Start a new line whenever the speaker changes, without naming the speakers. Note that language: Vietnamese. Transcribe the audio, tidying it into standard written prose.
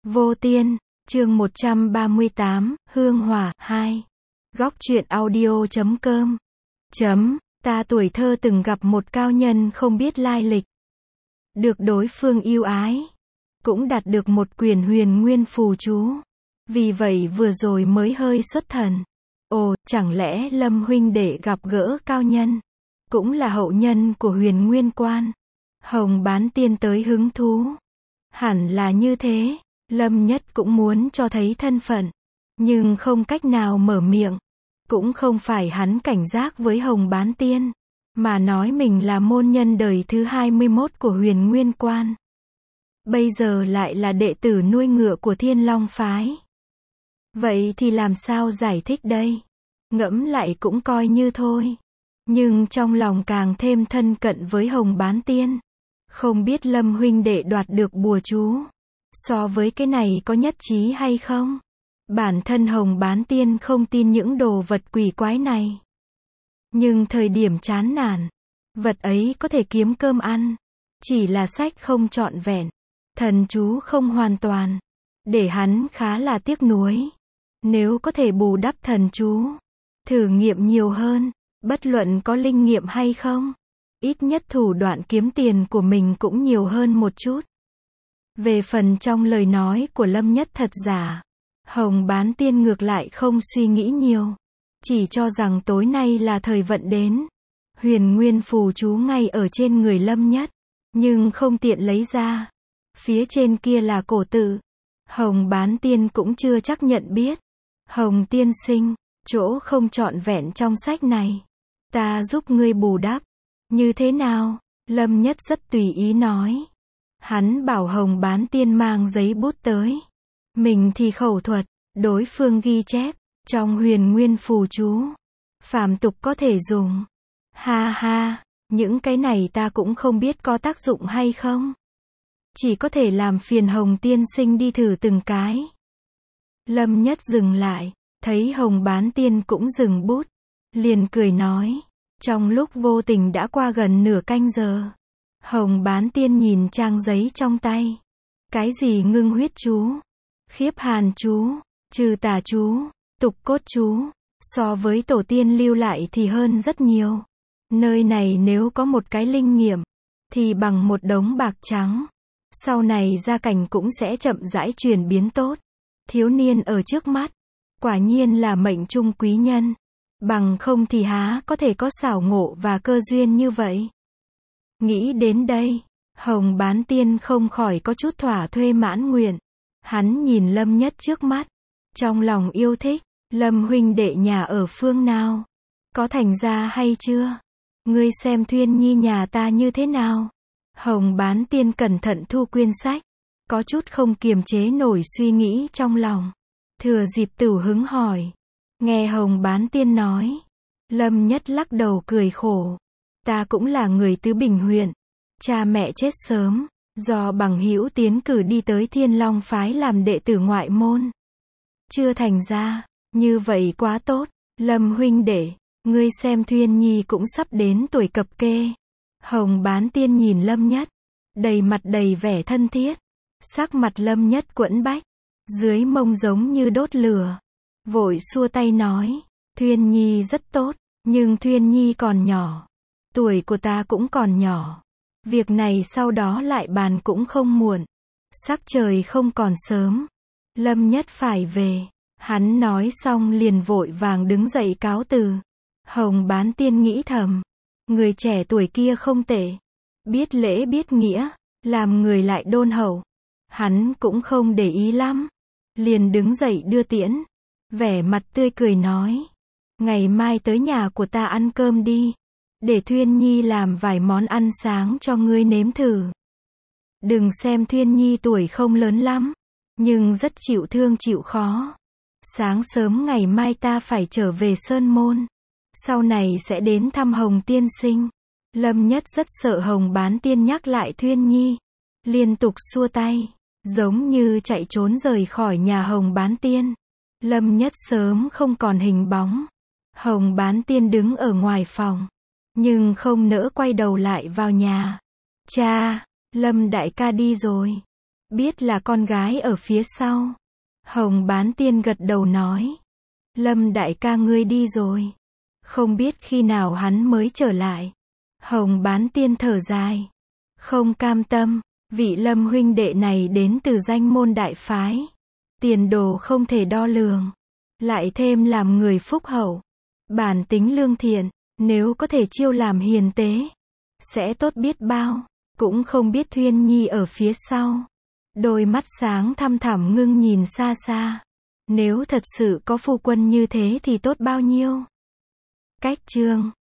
Vô Tiên, chương 138, Hương Hỏa, 2. Góc truyện audio.com. Ta tuổi thơ từng gặp một cao nhân không biết lai lịch. Được đối phương yêu ái. Cũng đạt được một quyển huyền nguyên phù chú. Vì vậy vừa rồi mới hơi xuất thần. Ồ, chẳng lẽ Lâm huynh đệ gặp gỡ cao nhân? Cũng là hậu nhân của huyền nguyên quan. Hồng bán tiên tới hứng thú. Hẳn là như thế. Lâm Nhất cũng muốn cho thấy thân phận. Nhưng không cách nào mở miệng. Cũng không phải hắn cảnh giác với Hồng bán tiên. Mà nói mình là môn nhân đời thứ 21 của huyền nguyên quan. Bây giờ lại là đệ tử nuôi ngựa của Thiên Long phái. Vậy thì làm sao giải thích đây? Ngẫm lại cũng coi như thôi. Nhưng trong lòng càng thêm thân cận với Hồng bán tiên. Không biết Lâm huynh đệ đoạt được bùa chú. So với cái này có nhất trí hay không? Bản thân Hồng bán tiên không tin những đồ vật quỷ quái này. Nhưng thời điểm chán nản, vật ấy có thể kiếm cơm ăn. Chỉ là sách không trọn vẹn. Thần chú không hoàn toàn. Để hắn khá là tiếc nuối. Nếu có thể bù đắp thần chú. Thử nghiệm nhiều hơn. Bất luận có linh nghiệm hay không. Ít nhất thủ đoạn kiếm tiền của mình cũng nhiều hơn một chút. Về phần trong lời nói của Lâm Nhất thật giả. Hồng bán tiên ngược lại không suy nghĩ nhiều. Chỉ cho rằng tối nay là thời vận đến. Huyền nguyên phù chú ngay ở trên người Lâm Nhất. Nhưng không tiện lấy ra. Phía trên kia là cổ tự. Hồng bán tiên cũng chưa chắc nhận biết. Hồng tiên sinh, chỗ không trọn vẹn trong sách này. Ta giúp ngươi bù đắp. Như thế nào? Lâm Nhất rất tùy ý nói. Hắn bảo Hồng bán tiên mang giấy bút tới. Mình thì khẩu thuật, đối phương ghi chép, trong huyền nguyên phù chú. Phàm tục có thể dùng. Ha ha, những cái này ta cũng không biết có tác dụng hay không. Chỉ có thể làm phiền Hồng tiên sinh đi thử từng cái. Lâm Nhất dừng lại, thấy Hồng bán tiên cũng dừng bút. Liền cười nói. Trong lúc vô tình đã qua gần nửa canh giờ. Hồng bán tiên nhìn trang giấy trong tay. Cái gì ngưng huyết chú, khiếp hàn chú, trừ tà chú, tục cốt chú. So với tổ tiên lưu lại thì hơn rất nhiều. Nơi này nếu có một cái linh nghiệm, thì bằng một đống bạc trắng. Sau này gia cảnh cũng sẽ chậm rãi chuyển biến tốt. Thiếu niên ở trước mắt. Quả nhiên là mệnh trung quý nhân. Bằng không thì há có thể có xảo ngộ và cơ duyên như vậy. Nghĩ đến đây, Hồng bán tiên không khỏi có chút thỏa thuê mãn nguyện. Hắn nhìn Lâm Nhất trước mắt. Trong lòng yêu thích. Lâm huynh đệ nhà ở phương nào? Có thành ra hay chưa? Ngươi xem Thuyên Nhi nhà ta như thế nào? Hồng bán tiên cẩn thận thu quyển sách. Có chút không kiềm chế nổi suy nghĩ trong lòng. Thừa dịp tửu hứng hỏi. Nghe Hồng bán tiên nói. Lâm Nhất lắc đầu cười khổ. Ta cũng là người Tứ Bình huyện. Cha mẹ chết sớm. Do bằng hữu tiến cử đi tới Thiên Long phái làm đệ tử ngoại môn. Chưa thành ra. Như vậy quá tốt. Lâm huynh đệ. Ngươi xem Thuyên Nhi cũng sắp đến tuổi cập kê. Hồng bán tiên nhìn Lâm Nhất. Đầy mặt đầy vẻ thân thiết. Sắc mặt Lâm Nhất quẫn bách. Dưới mông giống như đốt lửa. Vội xua tay nói. Thuyên Nhi rất tốt. Nhưng Thuyên Nhi còn nhỏ. Tuổi của ta cũng còn nhỏ. Việc này sau đó lại bàn cũng không muộn. Sắc trời không còn sớm. Lâm Nhất phải về. Hắn nói xong liền vội vàng đứng dậy cáo từ. Hồng bán tiên nghĩ thầm. Người trẻ tuổi kia không tệ. Biết lễ biết nghĩa. Làm người lại đôn hậu. Hắn cũng không để ý lắm. Liền đứng dậy đưa tiễn. Vẻ mặt tươi cười nói. Ngày mai tới nhà của ta ăn cơm đi. Để Thuyên Nhi làm vài món ăn sáng cho ngươi nếm thử. Đừng xem Thuyên Nhi tuổi không lớn lắm. Nhưng rất chịu thương chịu khó. Sáng sớm ngày mai ta phải trở về Sơn Môn. Sau này sẽ đến thăm Hồng tiên sinh. Lâm Nhất rất sợ Hồng bán tiên nhắc lại Thuyên Nhi. Liên tục xua tay. Giống như chạy trốn rời khỏi nhà Hồng bán tiên. Lâm Nhất sớm không còn hình bóng. Hồng bán tiên đứng ở ngoài phòng. Nhưng không nỡ quay đầu lại vào nhà. Cha, Lâm đại ca đi rồi. Biết là con gái ở phía sau. Hồng Bán Tiên gật đầu nói. Lâm đại ca ngươi đi rồi. Không biết khi nào hắn mới trở lại. Hồng Bán Tiên thở dài. Không cam tâm, vị Lâm huynh đệ này đến từ danh môn đại phái. Tiền đồ không thể đo lường. Lại thêm làm người phúc hậu. Bản tính lương thiện, nếu có thể chiêu làm hiền tế. Sẽ tốt biết bao, cũng không biết Thuyên Nhi ở phía sau. Đôi mắt sáng thăm thẳm ngưng nhìn xa xa. Nếu thật sự có phu quân như thế thì tốt bao nhiêu. Cách chương